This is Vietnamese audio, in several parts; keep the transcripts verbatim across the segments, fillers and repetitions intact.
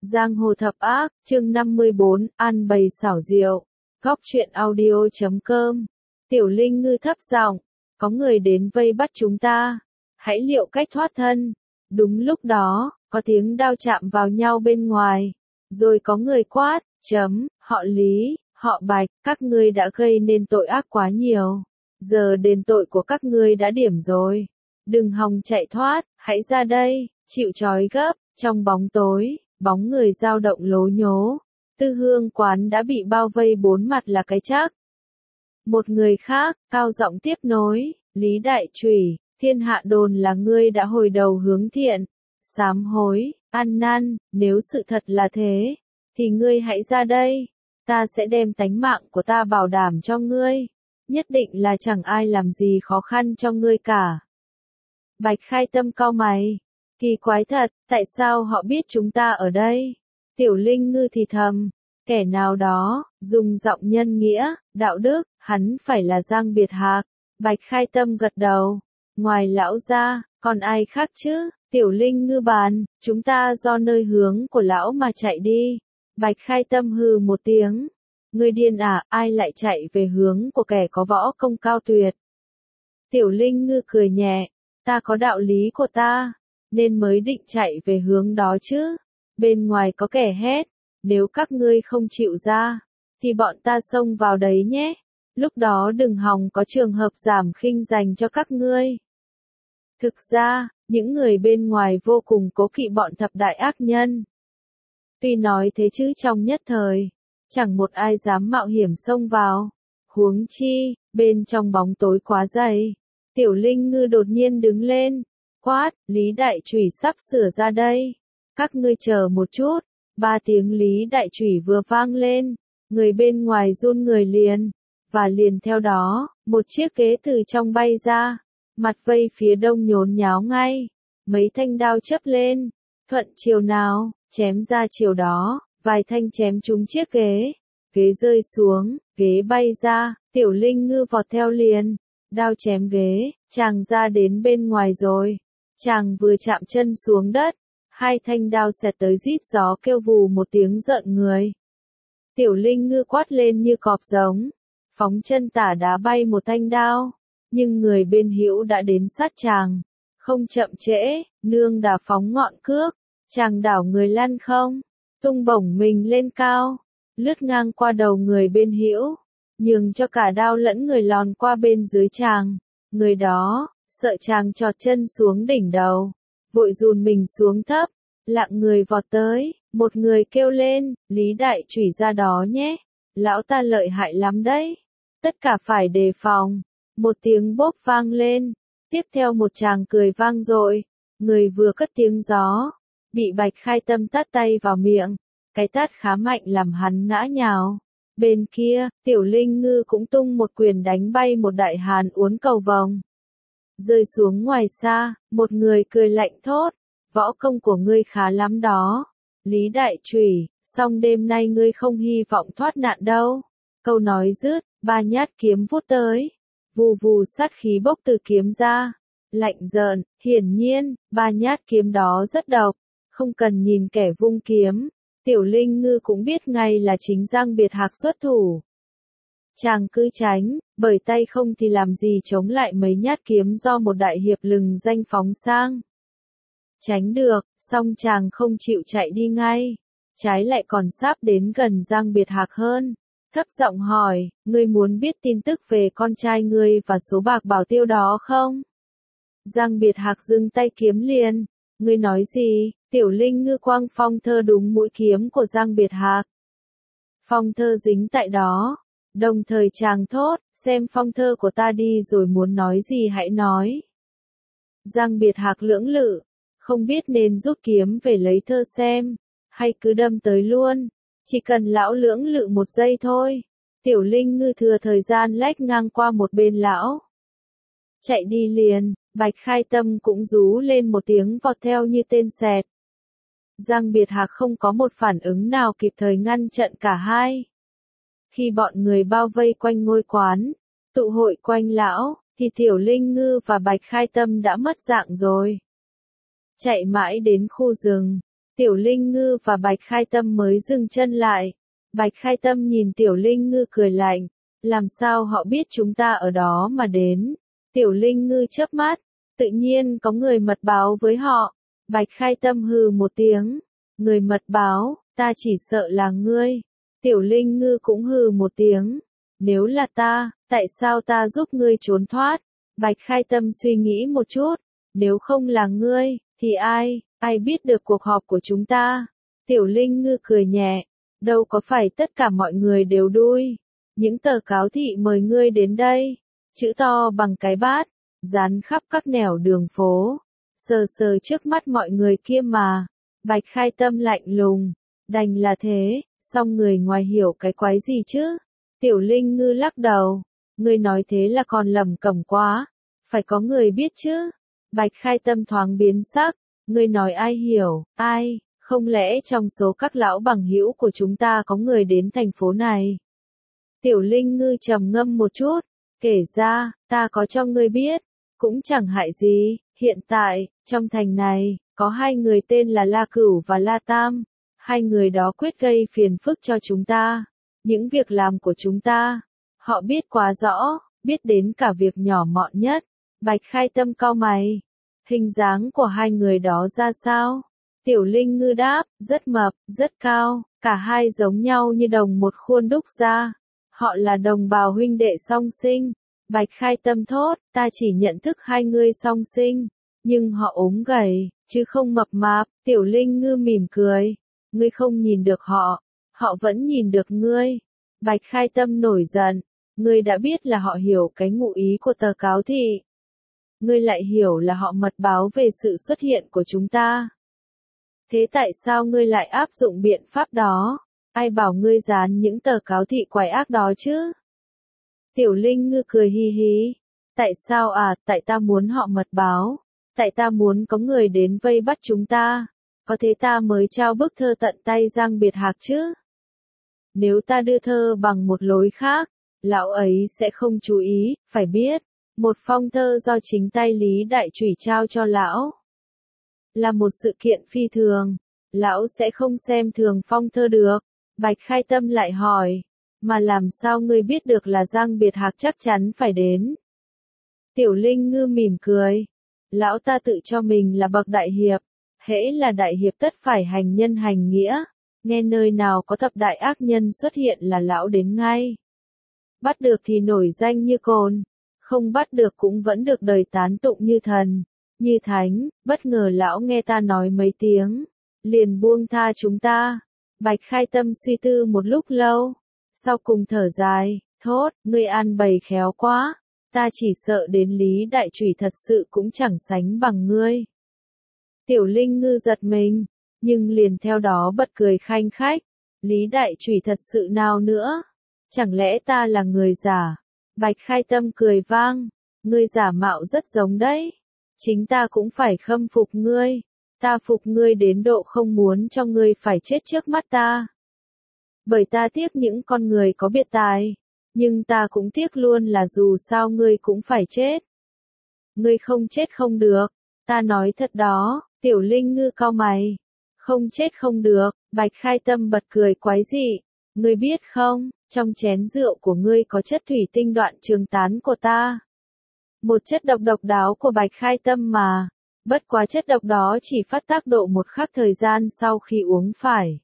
Giang hồ thập ác, chương năm mươi bốn, ăn bày xảo diệu. Góc truyện audio chấm com. Tiểu Linh Ngư thấp giọng, có người đến vây bắt chúng ta. Hãy liệu cách thoát thân. Đúng lúc đó, có tiếng đao chạm vào nhau bên ngoài. Rồi có người quát, chấm, họ Lý, họ Bạch, các ngươi đã gây nên tội ác quá nhiều. Giờ đền tội của các ngươi đã điểm rồi. Đừng hòng chạy thoát, hãy ra đây, chịu trói gấp. Trong bóng tối, bóng người dao động lố nhố. Tư Hương quán đã bị bao vây bốn mặt là cái chắc. Một người khác, cao giọng tiếp nối, Lý Đại Chủy, thiên hạ đồn là ngươi đã hồi đầu hướng thiện. Sám hối, ăn năn, nếu sự thật là thế, thì ngươi hãy ra đây. Ta sẽ đem tánh mạng của ta bảo đảm cho ngươi. Nhất định là chẳng ai làm gì khó khăn cho ngươi cả. Bạch Khai Tâm cau mày. Kỳ quái thật, tại sao họ biết chúng ta ở đây? Tiểu Linh Ngư thì thầm, kẻ nào đó, dùng giọng nhân nghĩa, đạo đức, hắn phải là Giang Biệt Hạc. Bạch Khai Tâm gật đầu, ngoài lão ra, còn ai khác chứ? Tiểu Linh Ngư bàn, chúng ta do nơi hướng của lão mà chạy đi. Bạch Khai Tâm hừ một tiếng, ngươi điên à, ai lại chạy về hướng của kẻ có võ công cao tuyệt? Tiểu Linh Ngư cười nhẹ, ta có đạo lý của ta, nên mới định chạy về hướng đó chứ. Bên ngoài có kẻ hét, nếu các ngươi không chịu ra, thì bọn ta xông vào đấy nhé. Lúc đó đừng hòng có trường hợp giảm khinh dành cho các ngươi. Thực ra, những người bên ngoài vô cùng cố kỵ bọn thập đại ác nhân. Tuy nói thế chứ trong nhất thời, chẳng một ai dám mạo hiểm xông vào. Huống chi, bên trong bóng tối quá dày. Tiểu Linh Ngư đột nhiên đứng lên, quát, Lý Đại Chủy sắp sửa ra đây. Các ngươi chờ một chút. Ba tiếng Lý Đại Chủy vừa vang lên, người bên ngoài run người liền, và liền theo đó, một chiếc ghế từ trong bay ra, mặt vây phía đông nhốn nháo ngay, mấy thanh đao chớp lên, thuận chiều nào, chém ra chiều đó, vài thanh chém trúng chiếc ghế, ghế rơi xuống, ghế bay ra, Tiểu Linh Ngư vọt theo liền, đao chém ghế, chàng ra đến bên ngoài rồi. Chàng vừa chạm chân xuống đất, hai thanh đao xẹt tới rít gió kêu vù một tiếng rợn người. Tiểu Linh Ngư quát lên như cọp giống, phóng chân tả đá bay một thanh đao, nhưng người bên hữu đã đến sát chàng, không chậm trễ, nương đà phóng ngọn cước, chàng đảo người lăn không, tung bổng mình lên cao, lướt ngang qua đầu người bên hữu, nhường cho cả đao lẫn người lòn qua bên dưới chàng, người đó sợ chàng chọt chân xuống đỉnh đầu, vội dùn mình xuống thấp, lạng người vọt tới, một người kêu lên, Lý Đại Chủy ra đó nhé, lão ta lợi hại lắm đấy, tất cả phải đề phòng. Một tiếng bốp vang lên, tiếp theo một tràng cười vang dội, người vừa cất tiếng gió, bị Bạch Khai Tâm tát tay vào miệng, cái tát khá mạnh làm hắn ngã nhào. Bên kia, Tiểu Linh Ngư cũng tung một quyền đánh bay một đại hàn uốn cầu vồng. Rơi xuống ngoài xa, một người cười lạnh thốt, võ công của ngươi khá lắm đó. Lý Đại Chủy, song đêm nay ngươi không hy vọng thoát nạn đâu. Câu nói dứt, ba nhát kiếm vút tới. Vù vù sát khí bốc từ kiếm ra. Lạnh rợn, hiển nhiên, ba nhát kiếm đó rất độc. Không cần nhìn kẻ vung kiếm. Tiểu Linh Ngư cũng biết ngay là chính Giang Biệt Hạc xuất thủ. Chàng cứ tránh, bởi tay không thì làm gì chống lại mấy nhát kiếm do một đại hiệp lừng danh phóng sang. Tránh được, song chàng không chịu chạy đi ngay, trái lại còn sắp đến gần Giang Biệt Hạc hơn. Thấp giọng hỏi, ngươi muốn biết tin tức về con trai ngươi và số bạc bảo tiêu đó không? Giang Biệt Hạc dừng tay kiếm liền, ngươi nói gì? Tiểu Linh Ngư quăng phong thơ đúng mũi kiếm của Giang Biệt Hạc. Phong thơ dính tại đó, đồng thời chàng thốt, xem phong thơ của ta đi rồi muốn nói gì hãy nói. Giang Biệt Hạc lưỡng lự, không biết nên rút kiếm về lấy thơ xem, hay cứ đâm tới luôn, chỉ cần lão lưỡng lự một giây thôi. Tiểu Linh Ngư thừa thời gian lách ngang qua một bên lão. Chạy đi liền, Bạch Khai Tâm cũng rú lên một tiếng vọt theo như tên sẹt. Giang Biệt Hạc không có một phản ứng nào kịp thời ngăn chặn cả hai. Khi bọn người bao vây quanh ngôi quán, tụ hội quanh lão, thì Tiểu Linh Ngư và Bạch Khai Tâm đã mất dạng rồi. Chạy mãi đến khu rừng, Tiểu Linh Ngư và Bạch Khai Tâm mới dừng chân lại. Bạch Khai Tâm nhìn Tiểu Linh Ngư cười lạnh, làm sao họ biết chúng ta ở đó mà đến? Tiểu Linh Ngư chớp mắt, tự nhiên có người mật báo với họ. Bạch Khai Tâm hừ một tiếng, người mật báo, ta chỉ sợ là ngươi. Tiểu Linh Ngư cũng hừ một tiếng, nếu là ta, tại sao ta giúp ngươi trốn thoát? Bạch Khai Tâm suy nghĩ một chút, nếu không là ngươi, thì ai, ai biết được cuộc họp của chúng ta? Tiểu Linh Ngư cười nhẹ, đâu có phải tất cả mọi người đều đuôi. Những tờ cáo thị mời ngươi đến đây, chữ to bằng cái bát, dán khắp các nẻo đường phố, sờ sờ trước mắt mọi người kia mà. Bạch Khai Tâm lạnh lùng, đành là thế, song người ngoài hiểu cái quái gì chứ? Tiểu Linh Ngư lắc đầu, ngươi nói thế là còn lầm cẩm quá, phải có người biết chứ. Bạch Khai Tâm thoáng biến sắc, ngươi nói ai hiểu, ai, không lẽ trong số các lão bằng hữu của chúng ta có người đến thành phố này? Tiểu Linh Ngư trầm ngâm một chút, kể ra, ta có cho ngươi biết, cũng chẳng hại gì, hiện tại, trong thành này, có hai người tên là La Cửu và La Tam, hai người đó quyết gây phiền phức cho chúng ta, những việc làm của chúng ta, họ biết quá rõ, biết đến cả việc nhỏ mọn nhất. Bạch Khai Tâm cau mày, hình dáng của hai người đó ra sao? Tiểu Linh Ngư đáp, rất mập, rất cao, cả hai giống nhau như đồng một khuôn đúc ra. Họ là đồng bào huynh đệ song sinh. Bạch Khai Tâm thốt, ta chỉ nhận thức hai người song sinh, nhưng họ ốm gầy, chứ không mập mạp. Tiểu Linh Ngư mỉm cười, ngươi không nhìn được họ, họ vẫn nhìn được ngươi. Bạch Khai Tâm nổi giận, ngươi đã biết là họ hiểu cái ngụ ý của tờ cáo thị. Ngươi lại hiểu là họ mật báo về sự xuất hiện của chúng ta. Thế tại sao ngươi lại áp dụng biện pháp đó? Ai bảo ngươi dán những tờ cáo thị quái ác đó chứ? Tiểu Linh Ngư cười hi hi. Tại sao à, tại ta muốn họ mật báo. Tại ta muốn có người đến vây bắt chúng ta. Có thế ta mới trao bức thơ tận tay Giang Biệt Hạc chứ? Nếu ta đưa thơ bằng một lối khác, lão ấy sẽ không chú ý, phải biết. Một phong thơ do chính tay Lý Đại Chủy trao cho lão. Là một sự kiện phi thường. Lão sẽ không xem thường phong thơ được. Bạch Khai Tâm lại hỏi, mà làm sao ngươi biết được là Giang Biệt Hạc chắc chắn phải đến? Tiểu Linh Ngư mỉm cười, lão ta tự cho mình là bậc đại hiệp, hễ là đại hiệp tất phải hành nhân hành nghĩa, nghe nơi nào có thập đại ác nhân xuất hiện là lão đến ngay. Bắt được thì nổi danh như cồn, không bắt được cũng vẫn được đời tán tụng như thần, như thánh. Bất ngờ lão nghe ta nói mấy tiếng, liền buông tha chúng ta. Bạch Khai Tâm suy tư một lúc lâu, sau cùng thở dài, thốt, ngươi ăn bày khéo quá, ta chỉ sợ đến Lý Đại Chủy thật sự cũng chẳng sánh bằng ngươi. Tiểu Linh Ngư giật mình, nhưng liền theo đó bật cười khanh khách, Lý Đại Chủy thật sự nào nữa? Chẳng lẽ ta là người giả? Bạch Khai Tâm cười vang, ngươi giả mạo rất giống đấy, chính ta cũng phải khâm phục ngươi. Ta phục ngươi đến độ không muốn cho ngươi phải chết trước mắt ta. Bởi ta tiếc những con người có biệt tài, nhưng ta cũng tiếc luôn là dù sao ngươi cũng phải chết. Ngươi không chết không được, ta nói thật đó. Tiểu Linh Ngư cau mày, không chết không được. Bạch Khai Tâm bật cười quái dị, ngươi biết không, trong chén rượu của ngươi có chất thủy tinh đoạn trường tán của ta. Một chất độc độc đáo của Bạch Khai Tâm mà. Bất quá chất độc đó chỉ phát tác độ một khắc thời gian sau khi uống phải.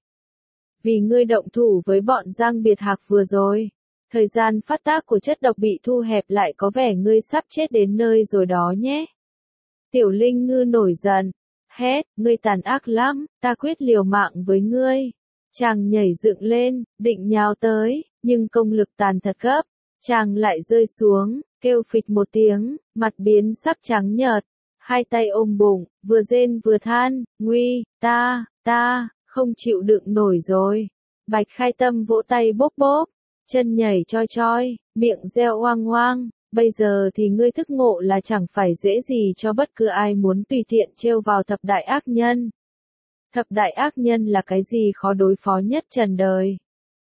Vì ngươi động thủ với bọn Giang Biệt Hạc vừa rồi, thời gian phát tác của chất độc bị thu hẹp lại, có vẻ ngươi sắp chết đến nơi rồi đó nhé. Tiểu Linh Ngư nổi giận, hét, ngươi tàn ác lắm, ta quyết liều mạng với ngươi. Chàng nhảy dựng lên, định nhào tới, nhưng công lực tàn thật gấp, chàng lại rơi xuống, kêu phịch một tiếng, mặt biến sắc trắng nhợt. Hai tay ôm bụng, vừa rên vừa than, nguy, ta, ta, không chịu đựng nổi rồi. Bạch Khai Tâm vỗ tay bốp bốp, chân nhảy choi choi, miệng reo oang oang, bây giờ thì ngươi thức ngộ là chẳng phải dễ gì cho bất cứ ai muốn tùy tiện trêu vào thập đại ác nhân. Thập đại ác nhân là cái gì khó đối phó nhất trần đời?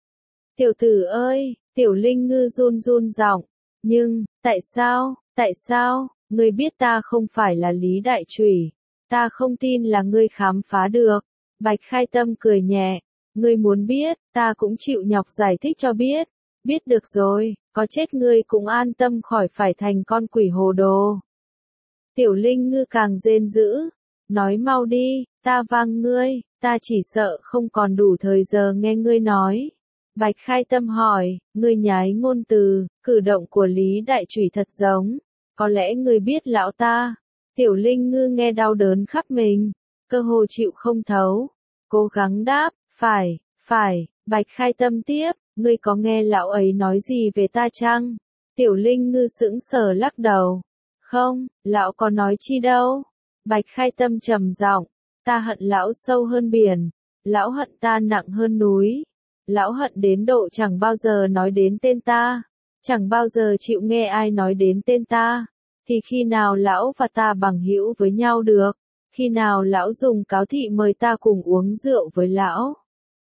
Tiểu tử ơi, Tiểu Linh Ngư run run giọng, nhưng, tại sao, tại sao? Ngươi biết ta không phải là Lý Đại Chủy, ta không tin là ngươi khám phá được. Bạch Khai Tâm cười nhẹ, ngươi muốn biết, ta cũng chịu nhọc giải thích cho biết. Biết được rồi, có chết ngươi cũng an tâm khỏi phải thành con quỷ hồ đồ. Tiểu Linh Ngư càng rên dữ, nói mau đi, ta vang ngươi, ta chỉ sợ không còn đủ thời giờ nghe ngươi nói. Bạch Khai Tâm hỏi, ngươi nhái ngôn từ, cử động của Lý Đại Chủy thật giống, có lẽ ngươi biết lão ta. Tiểu Linh Ngư nghe đau đớn khắp mình, cơ hồ chịu không thấu, cố gắng đáp, phải, phải. Bạch Khai Tâm tiếp, ngươi có nghe lão ấy nói gì về ta chăng? Tiểu Linh Ngư sững sờ lắc đầu. Không, lão có nói chi đâu. Bạch Khai Tâm trầm giọng, ta hận lão sâu hơn biển, lão hận ta nặng hơn núi. Lão hận đến độ chẳng bao giờ nói đến tên ta, chẳng bao giờ chịu nghe ai nói đến tên ta. Thì khi nào lão và ta bằng hữu với nhau được? Khi nào lão dùng cáo thị mời ta cùng uống rượu với lão?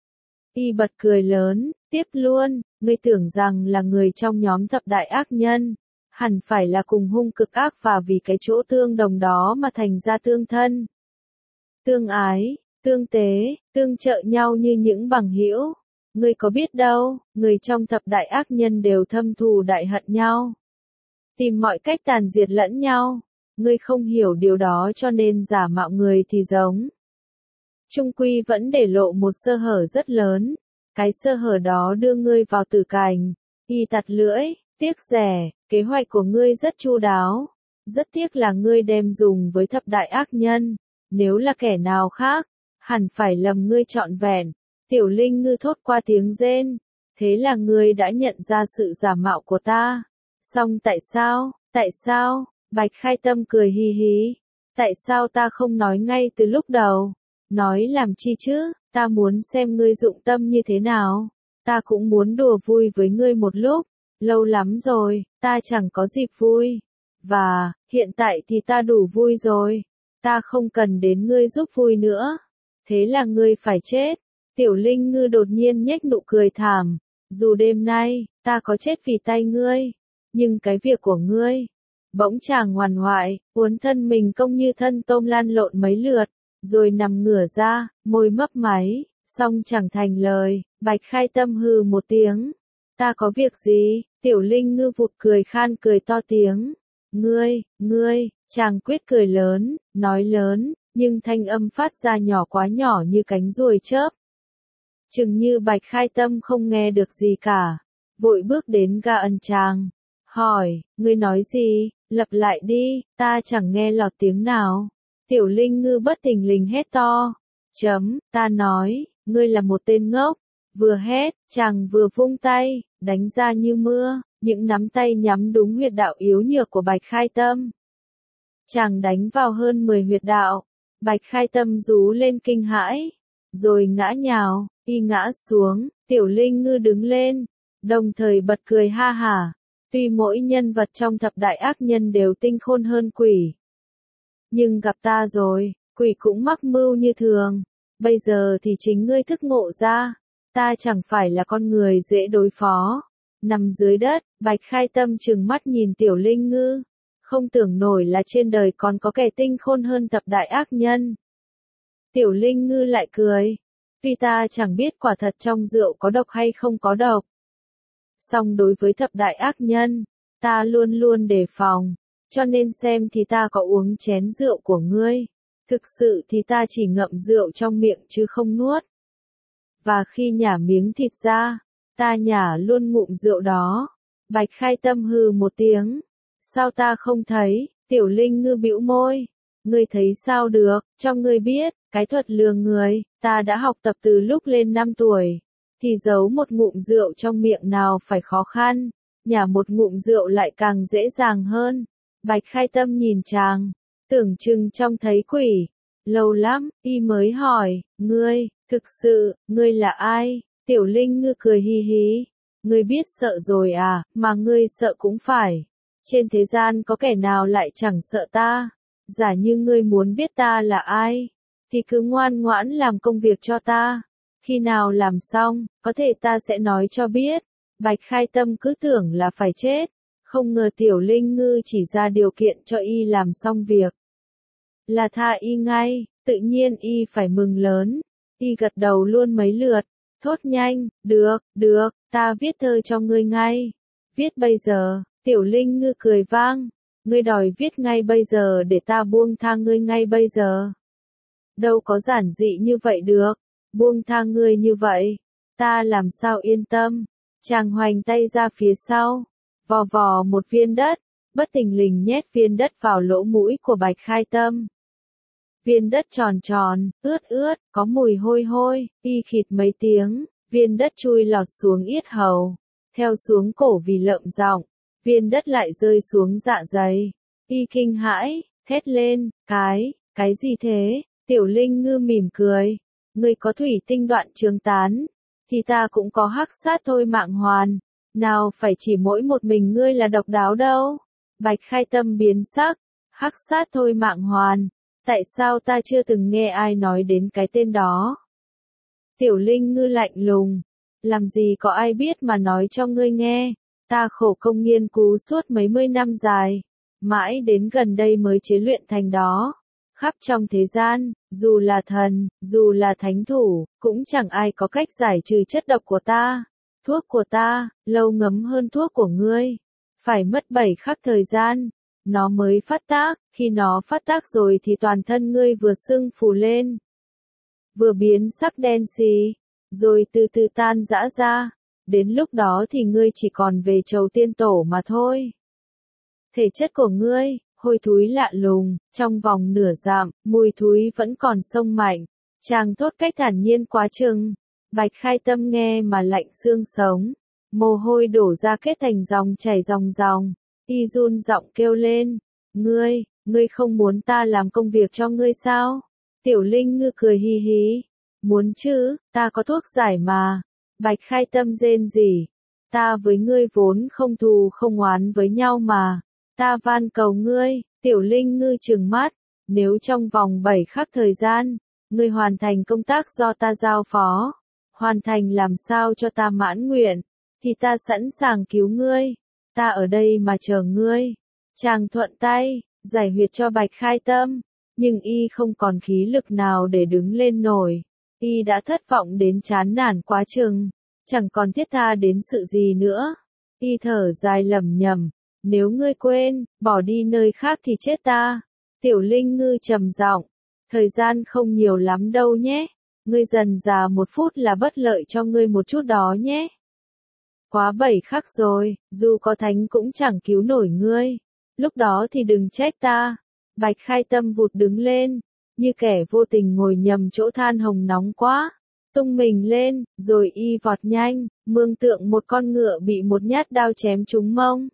Y bật cười lớn, tiếp luôn, ngươi tưởng rằng là người trong nhóm thập đại ác nhân, hẳn phải là cùng hung cực ác và vì cái chỗ tương đồng đó mà thành ra tương thân. Tương ái, tương tế, tương trợ nhau như những bằng hữu. Ngươi có biết đâu, người trong thập đại ác nhân đều thâm thù đại hận nhau, tìm mọi cách tàn diệt lẫn nhau. Ngươi không hiểu điều đó cho nên giả mạo người thì giống. Trung quy vẫn để lộ một sơ hở rất lớn, cái sơ hở đó đưa ngươi vào tử cảnh. Y tặc lưỡi, tiếc rẻ, kế hoạch của ngươi rất chu đáo, rất tiếc là ngươi đem dùng với thập đại ác nhân, nếu là kẻ nào khác, hẳn phải lầm ngươi trọn vẹn. Tiểu Linh Ngư thốt qua tiếng rên, thế là ngươi đã nhận ra sự giả mạo của ta. Song tại sao, tại sao? Bạch Khai Tâm cười hì hì, tại sao ta không nói ngay từ lúc đầu? Nói làm chi chứ, ta muốn xem ngươi dụng tâm như thế nào. Ta cũng muốn đùa vui với ngươi một lúc, lâu lắm rồi, ta chẳng có dịp vui. Và, hiện tại thì ta đủ vui rồi, ta không cần đến ngươi giúp vui nữa. Thế là ngươi phải chết. Tiểu Linh Ngư đột nhiên nhếch nụ cười thảm, dù đêm nay, ta có chết vì tay ngươi, nhưng cái việc của ngươi, bỗng chàng ngoằn ngoại, uốn thân mình cong như thân tôm lăn lộn mấy lượt, rồi nằm ngửa ra, môi mấp máy, song chẳng thành lời. Bạch Khai Tâm hừ một tiếng, ta có việc gì? Tiểu Linh Ngư vụt cười khan cười to tiếng, ngươi, ngươi. Chàng quyết cười lớn, nói lớn, nhưng thanh âm phát ra nhỏ quá nhỏ như cánh ruồi chớp. Chừng như Bạch Khai Tâm không nghe được gì cả, vội bước đến ga ân chàng, hỏi, ngươi nói gì, lặp lại đi, ta chẳng nghe lọt tiếng nào. Tiểu Linh Ngư bất thình lình hét to, chấm, ta nói, ngươi là một tên ngốc. Vừa hét, chàng vừa vung tay, đánh ra như mưa, những nắm tay nhắm đúng huyệt đạo yếu nhược của Bạch Khai Tâm. Chàng đánh vào hơn mười huyệt đạo, Bạch Khai Tâm rú lên kinh hãi, rồi ngã nhào. Y ngã xuống, Tiểu Linh Ngư đứng lên, đồng thời bật cười ha hả. Tuy mỗi nhân vật trong thập đại ác nhân đều tinh khôn hơn quỷ, nhưng gặp ta rồi, quỷ cũng mắc mưu như thường. Bây giờ thì chính ngươi thức ngộ ra, ta chẳng phải là con người dễ đối phó. Nằm dưới đất, Bạch Khai Tâm trừng mắt nhìn Tiểu Linh Ngư, không tưởng nổi là trên đời còn có kẻ tinh khôn hơn thập đại ác nhân. Tiểu Linh Ngư lại cười. Tuy ta chẳng biết quả thật trong rượu có độc hay không có độc, song đối với thập đại ác nhân, ta luôn luôn đề phòng, cho nên xem thì ta có uống chén rượu của ngươi. Thực sự thì ta chỉ ngậm rượu trong miệng chứ không nuốt. Và khi nhả miếng thịt ra, ta nhả luôn ngụm rượu đó. Bạch Khai Tâm hừ một tiếng. Sao ta không thấy? Tiểu Linh Ngư bĩu môi. Ngươi thấy sao được, cho ngươi biết, cái thuật lừa người, ta đã học tập từ lúc lên năm tuổi. Thì giấu một ngụm rượu trong miệng nào phải khó khăn, nhả một ngụm rượu lại càng dễ dàng hơn. Bạch Khai Tâm nhìn chàng, tưởng chừng trông thấy quỷ. Lâu lắm, y mới hỏi, ngươi, thực sự, ngươi là ai? Tiểu Linh Ngư cười hi hí. Ngươi biết sợ rồi à, mà ngươi sợ cũng phải. Trên thế gian có kẻ nào lại chẳng sợ ta? Giả như ngươi muốn biết ta là ai, thì cứ ngoan ngoãn làm công việc cho ta. Khi nào làm xong, có thể ta sẽ nói cho biết. Bạch Khai Tâm cứ tưởng là phải chết, không ngờ Tiểu Linh Ngư chỉ ra điều kiện cho y làm xong việc là tha y ngay, tự nhiên y phải mừng lớn. Y gật đầu luôn mấy lượt, thốt nhanh, được, được, ta viết thơ cho ngươi ngay. Viết bây giờ, Tiểu Linh Ngư cười vang, ngươi đòi viết ngay bây giờ để ta buông tha ngươi ngay bây giờ. Đâu có giản dị như vậy được, buông tha ngươi như vậy, ta làm sao yên tâm. Chàng hoành tay ra phía sau, vò vò một viên đất, bất thình lình nhét viên đất vào lỗ mũi của Bạch Khai Tâm. Viên đất tròn tròn, ướt ướt, có mùi hôi hôi, y khịt mấy tiếng, viên đất chui lọt xuống yết hầu, theo xuống cổ vì lợm giọng, viên đất lại rơi xuống dạ dày. Y kinh hãi, thét lên, cái, cái gì thế? Tiểu Linh Ngư mỉm cười, ngươi có thủy tinh đoạn trường tán, thì ta cũng có hắc sát thôi mạng hoàn, nào phải chỉ mỗi một mình ngươi là độc đáo đâu. Bạch Khai Tâm biến sắc, hắc sát thôi mạng hoàn, tại sao ta chưa từng nghe ai nói đến cái tên đó? Tiểu Linh Ngư lạnh lùng, làm gì có ai biết mà nói cho ngươi nghe, ta khổ công nghiên cứu suốt mấy mươi năm dài, mãi đến gần đây mới chế luyện thành đó. Khắp trong thế gian, dù là thần, dù là thánh thủ, cũng chẳng ai có cách giải trừ chất độc của ta. Thuốc của ta, lâu ngấm hơn thuốc của ngươi. Phải mất bảy khắc thời gian, nó mới phát tác, khi nó phát tác rồi thì toàn thân ngươi vừa sưng phù lên, vừa biến sắc đen xì, rồi từ từ tan rã ra. Đến lúc đó thì ngươi chỉ còn về chầu tiên tổ mà thôi. Thể chất của ngươi, hôi thúi lạ lùng, trong vòng nửa dặm, mùi thúi vẫn còn sông mạnh. Chàng thốt cách thản nhiên quá chừng. Bạch Khai Tâm nghe mà lạnh xương sống. Mồ hôi đổ ra kết thành dòng chảy ròng ròng. Y run giọng kêu lên. Ngươi, ngươi không muốn ta làm công việc cho ngươi sao? Tiểu Linh Ngư cười hi hí. Muốn chứ, ta có thuốc giải mà. Bạch Khai Tâm rên rỉ. Ta với ngươi vốn không thù không oán với nhau mà. Ta van cầu ngươi, Tiểu Linh Ngư trừng mắt, nếu trong vòng bảy khắc thời gian, ngươi hoàn thành công tác do ta giao phó, hoàn thành làm sao cho ta mãn nguyện, thì ta sẵn sàng cứu ngươi, ta ở đây mà chờ ngươi. Chàng thuận tay, giải huyệt cho Bạch Khai Tâm, nhưng y không còn khí lực nào để đứng lên nổi, y đã thất vọng đến chán nản quá chừng, chẳng còn thiết tha đến sự gì nữa. Y thở dài lẩm nhẩm. Nếu ngươi quên, bỏ đi nơi khác thì chết ta. Tiểu Linh Ngư trầm giọng, thời gian không nhiều lắm đâu nhé. Ngươi dần già một phút là bất lợi cho ngươi một chút đó nhé. Quá bảy khắc rồi, dù có thánh cũng chẳng cứu nổi ngươi. Lúc đó thì đừng trách ta. Bạch Khai Tâm vụt đứng lên, như kẻ vô tình ngồi nhầm chỗ than hồng nóng quá. Tung mình lên, rồi y vọt nhanh, mường tượng một con ngựa bị một nhát đao chém trúng mông.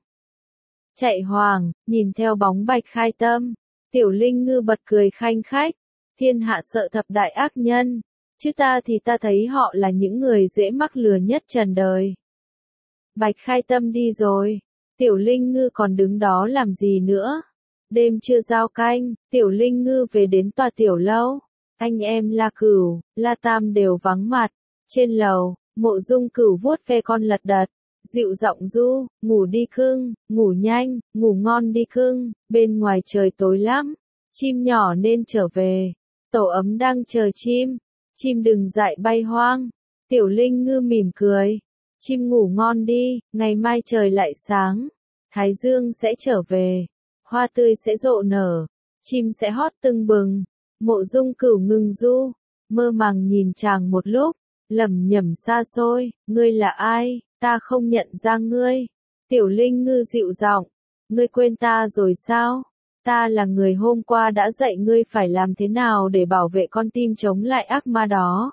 Chạy hoàng, nhìn theo bóng Bạch Khai Tâm, Tiểu Linh Ngư bật cười khanh khách, thiên hạ sợ thập đại ác nhân, chứ ta thì ta thấy họ là những người dễ mắc lừa nhất trần đời. Bạch Khai Tâm đi rồi, Tiểu Linh Ngư còn đứng đó làm gì nữa? Đêm chưa giao canh, Tiểu Linh Ngư về đến tòa tiểu lâu, anh em La Cửu, La Tam đều vắng mặt, trên lầu, Mộ Dung Cửu vuốt ve con lật đật. Dịu giọng du, ngủ đi cưng, ngủ nhanh, ngủ ngon đi cưng, bên ngoài trời tối lắm, chim nhỏ nên trở về, tổ ấm đang chờ chim, chim đừng dại bay hoang. Tiểu Linh Ngư mỉm cười, chim ngủ ngon đi, ngày mai trời lại sáng, thái dương sẽ trở về, hoa tươi sẽ rộ nở, chim sẽ hót tưng bừng. Mộ Dung Cửu ngừng du, mơ màng nhìn chàng một lúc, lẩm nhẩm xa xôi, ngươi là ai? Ta không nhận ra ngươi. Tiểu Linh Ngư dịu giọng, ngươi quên ta rồi sao? Ta là người hôm qua đã dạy ngươi phải làm thế nào để bảo vệ con tim chống lại ác ma đó.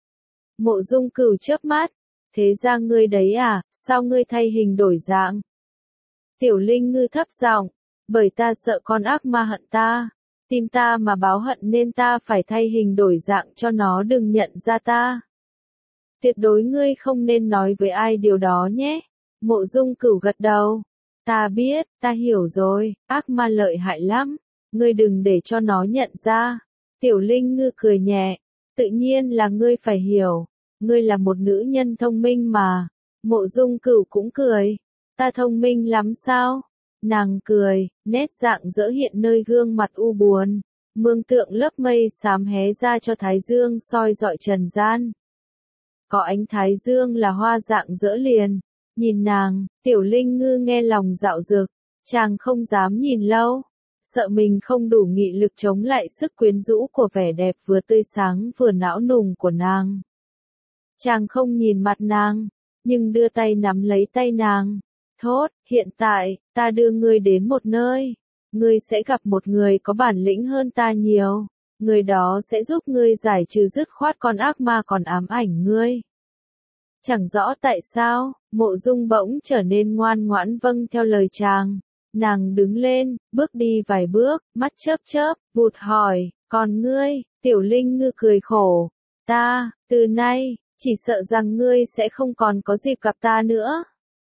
Mộ Dung Cửu chớp mắt, thế ra ngươi đấy à, sao ngươi thay hình đổi dạng? Tiểu Linh Ngư thấp giọng, bởi ta sợ con ác ma hận ta, tim ta mà báo hận nên ta phải thay hình đổi dạng cho nó đừng nhận ra ta. Tuyệt đối ngươi không nên nói với ai điều đó nhé. Mộ Dung Cửu gật đầu. Ta biết, ta hiểu rồi, ác ma lợi hại lắm. Ngươi đừng để cho nó nhận ra. Tiểu Linh Ngư cười nhẹ. Tự nhiên là ngươi phải hiểu. Ngươi là một nữ nhân thông minh mà. Mộ Dung Cửu cũng cười. Ta thông minh lắm sao? Nàng cười, nét dạng dỡ hiện nơi gương mặt u buồn. Mương tượng lớp mây xám hé ra cho thái dương soi rọi trần gian. Có ánh thái dương là hoa dạng dỡ liền. Nhìn nàng, Tiểu Linh Ngư nghe lòng dạo dực, chàng không dám nhìn lâu, sợ mình không đủ nghị lực chống lại sức quyến rũ của vẻ đẹp vừa tươi sáng vừa não nùng của nàng. Chàng không nhìn mặt nàng, nhưng đưa tay nắm lấy tay nàng, thốt, hiện tại, ta đưa ngươi đến một nơi, ngươi sẽ gặp một người có bản lĩnh hơn ta nhiều, người đó sẽ giúp ngươi giải trừ dứt khoát con ác ma còn ám ảnh ngươi. Chẳng rõ tại sao, Mộ Dung bỗng trở nên ngoan ngoãn vâng theo lời chàng. Nàng đứng lên, bước đi vài bước, mắt chớp chớp, vụt hỏi, còn ngươi, Tiểu Linh Ngư cười khổ. Ta, từ nay, chỉ sợ rằng ngươi sẽ không còn có dịp gặp ta nữa.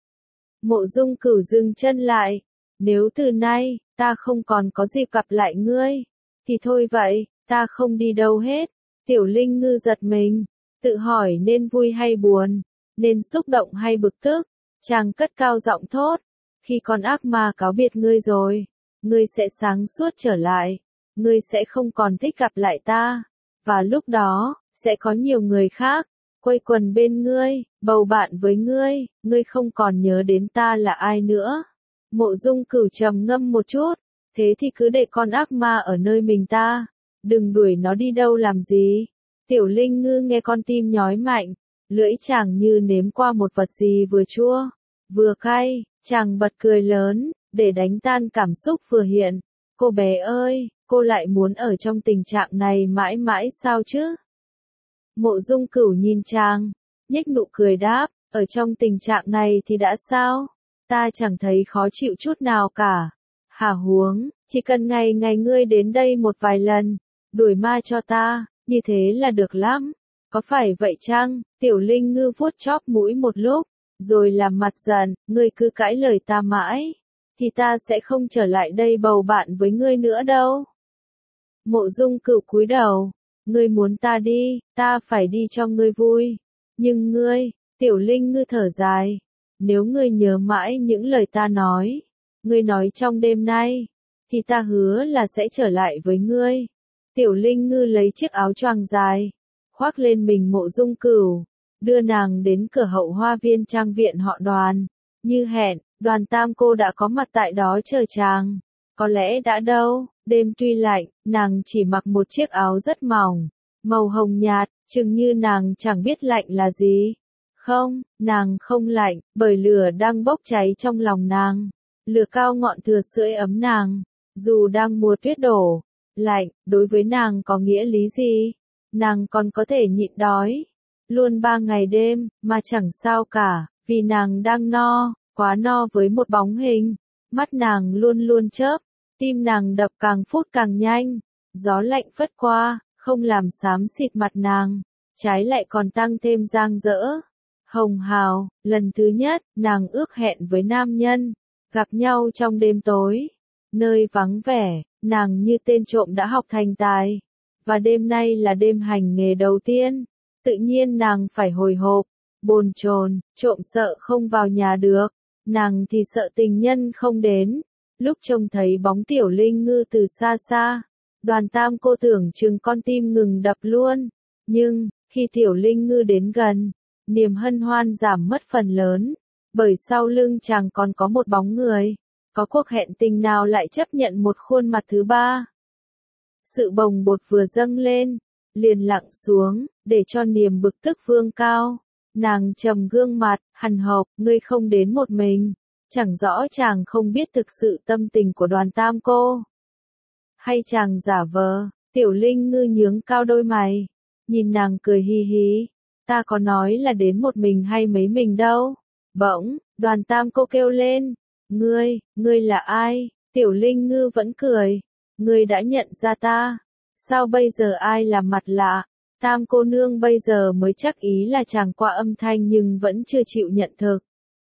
Mộ Dung Cửu dừng chân lại. Nếu từ nay, ta không còn có dịp gặp lại ngươi, thì thôi vậy, ta không đi đâu hết. Tiểu Linh Ngư giật mình, tự hỏi nên vui hay buồn, nên xúc động hay bực tức. Chàng cất cao giọng thốt, khi con ác ma cáo biệt ngươi rồi, ngươi sẽ sáng suốt trở lại, ngươi sẽ không còn thích gặp lại ta, và lúc đó, sẽ có nhiều người khác, quây quần bên ngươi, bầu bạn với ngươi, ngươi không còn nhớ đến ta là ai nữa. Mộ Dung Cửu trầm ngâm một chút, thế thì cứ để con ác ma ở nơi mình ta, đừng đuổi nó đi đâu làm gì. Tiểu Linh Ngư nghe con tim nhói mạnh, lưỡi chàng như nếm qua một vật gì vừa chua, vừa cay, chàng bật cười lớn, để đánh tan cảm xúc vừa hiện. Cô bé ơi, cô lại muốn ở trong tình trạng này mãi mãi sao chứ? Mộ Dung Cửu nhìn chàng, nhếch nụ cười đáp, ở trong tình trạng này thì đã sao? Ta chẳng thấy khó chịu chút nào cả. Hả huống, chỉ cần ngày ngày ngươi đến đây một vài lần, đuổi ma cho ta, như thế là được lắm. Có phải vậy chăng? Tiểu Linh Ngư vuốt chóp mũi một lúc, rồi làm mặt giận, ngươi cứ cãi lời ta mãi, thì ta sẽ không trở lại đây bầu bạn với ngươi nữa đâu. Mộ Dung Cửu cúi đầu, ngươi muốn ta đi, ta phải đi cho ngươi vui. Nhưng ngươi, Tiểu Linh Ngư thở dài, nếu ngươi nhớ mãi những lời ta nói, ngươi nói trong đêm nay, thì ta hứa là sẽ trở lại với ngươi. Tiểu Linh Ngư lấy chiếc áo choàng dài, khoác lên mình Mộ Dung Cửu, đưa nàng đến cửa hậu hoa viên trang viện họ Đoàn. Như hẹn, Đoàn Tam Cô đã có mặt tại đó chờ chàng. Có lẽ đã đâu, đêm tuy lạnh, nàng chỉ mặc một chiếc áo rất mỏng, màu hồng nhạt, chừng như nàng chẳng biết lạnh là gì. Không, nàng không lạnh, bởi lửa đang bốc cháy trong lòng nàng. Lửa cao ngọn thừa sưởi ấm nàng, dù đang mùa tuyết đổ. Lạnh, đối với nàng có nghĩa lý gì? Nàng còn có thể nhịn đói luôn ba ngày đêm, mà chẳng sao cả, vì nàng đang no, quá no với một bóng hình. Mắt nàng luôn luôn chớp, tim nàng đập càng phút càng nhanh. Gió lạnh phất qua, không làm xám xịt mặt nàng, trái lại còn tăng thêm rạng rỡ. Hồng hào, lần thứ nhất, nàng ước hẹn với nam nhân, gặp nhau trong đêm tối, nơi vắng vẻ, nàng như tên trộm đã học thành tài. Và đêm nay là đêm hành nghề đầu tiên, tự nhiên nàng phải hồi hộp, bồn chồn, trộm sợ không vào nhà được, nàng thì sợ tình nhân không đến. Lúc trông thấy bóng Tiểu Linh Ngư từ xa xa, Đoàn Tam Cô tưởng chừng con tim ngừng đập luôn, nhưng, khi Tiểu Linh Ngư đến gần, niềm hân hoan giảm mất phần lớn, bởi sau lưng chàng còn có một bóng người, có cuộc hẹn tình nào lại chấp nhận một khuôn mặt thứ ba. Sự bồng bột vừa dâng lên, liền lặng xuống, để cho niềm bực tức vương cao. Nàng trầm gương mặt, hằn học, ngươi không đến một mình. Chẳng rõ chàng không biết thực sự tâm tình của Đoàn Tam Cô. Hay chàng giả vờ. Tiểu Linh Ngư nhướng cao đôi mày, nhìn nàng cười hi hí. Ta có nói là đến một mình hay mấy mình đâu. Bỗng, Đoàn Tam Cô kêu lên. Ngươi, ngươi là ai? Tiểu Linh Ngư vẫn cười. Ngươi đã nhận ra ta. Sao bây giờ ai làm mặt lạ? Tam cô nương bây giờ mới chắc ý là chàng qua âm thanh nhưng vẫn chưa chịu nhận thực.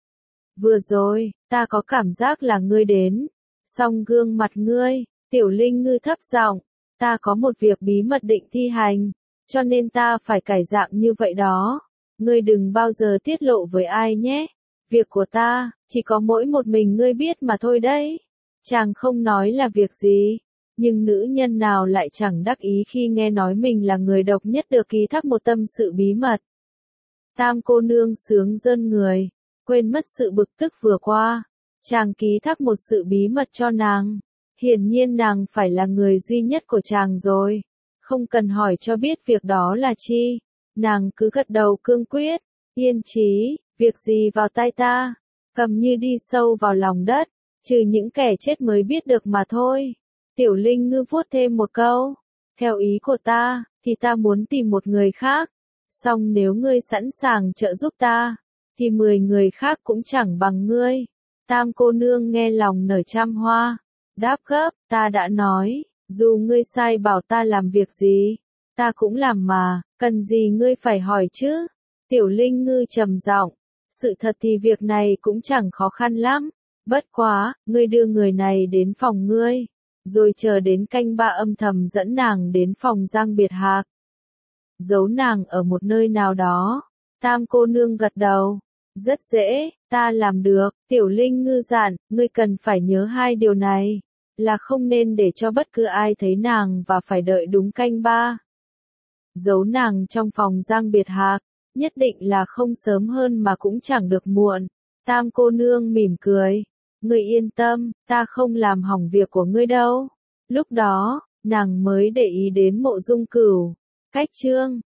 Vừa rồi, ta có cảm giác là ngươi đến. Song gương mặt ngươi, Tiểu Linh Ngư thấp giọng, ta có một việc bí mật định thi hành, cho nên ta phải cải dạng như vậy đó. Ngươi đừng bao giờ tiết lộ với ai nhé. Việc của ta, chỉ có mỗi một mình ngươi biết mà thôi đấy. Chàng không nói là việc gì, Nhưng nữ nhân nào lại chẳng đắc ý khi nghe nói mình là người độc nhất được ký thác một tâm sự bí mật. Tam cô nương sướng rơn người, quên mất sự bực tức vừa qua. Chàng ký thác một sự bí mật cho nàng. Hiển nhiên nàng phải là người duy nhất của chàng rồi. Không cần hỏi cho biết việc đó là chi. Nàng cứ gật đầu cương quyết. Yên chí, việc gì vào tai ta, cầm như đi sâu vào lòng đất, trừ những kẻ chết mới biết được mà thôi. Tiểu Linh Ngư vuốt thêm một câu. Theo ý của ta, thì ta muốn tìm một người khác. Song nếu ngươi sẵn sàng trợ giúp ta, thì mười người khác cũng chẳng bằng ngươi. Tam cô nương nghe lòng nở trăm hoa. Đáp gấp, ta đã nói, dù ngươi sai bảo ta làm việc gì, ta cũng làm mà, cần gì ngươi phải hỏi chứ. Tiểu Linh Ngư trầm giọng, sự thật thì việc này cũng chẳng khó khăn lắm. Bất quá, ngươi đưa người này đến phòng ngươi, rồi chờ đến canh ba âm thầm dẫn nàng đến phòng Giang Biệt Hạc. Giấu nàng ở một nơi nào đó. Tam cô nương gật đầu. Rất dễ, ta làm được. Tiểu Linh Ngư dặn, ngươi cần phải nhớ hai điều này. Là không nên để cho bất cứ ai thấy nàng và phải đợi đúng canh ba. Giấu nàng trong phòng Giang Biệt Hạc, nhất định là không sớm hơn mà cũng chẳng được muộn. Tam cô nương mỉm cười. Ngươi yên tâm, ta không làm hỏng việc của ngươi đâu. Lúc đó, nàng mới để ý đến Mộ Dung Cửu. Cách chương